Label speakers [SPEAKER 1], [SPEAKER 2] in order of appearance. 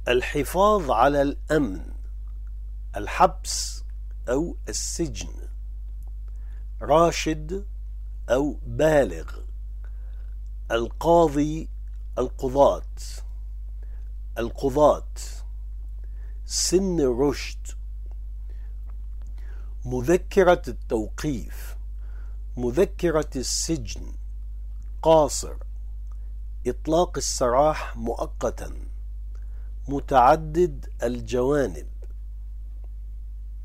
[SPEAKER 1] الحفاظ على الأمن، الحبس أو السجن. راشد أو بالغ. القاضي، القضاة. القضاة. سن الرشد. مذكرة التوقيف، مذكرة السجن. قاصر. إطلاق السراح مؤقتا. متعدد الجوانب.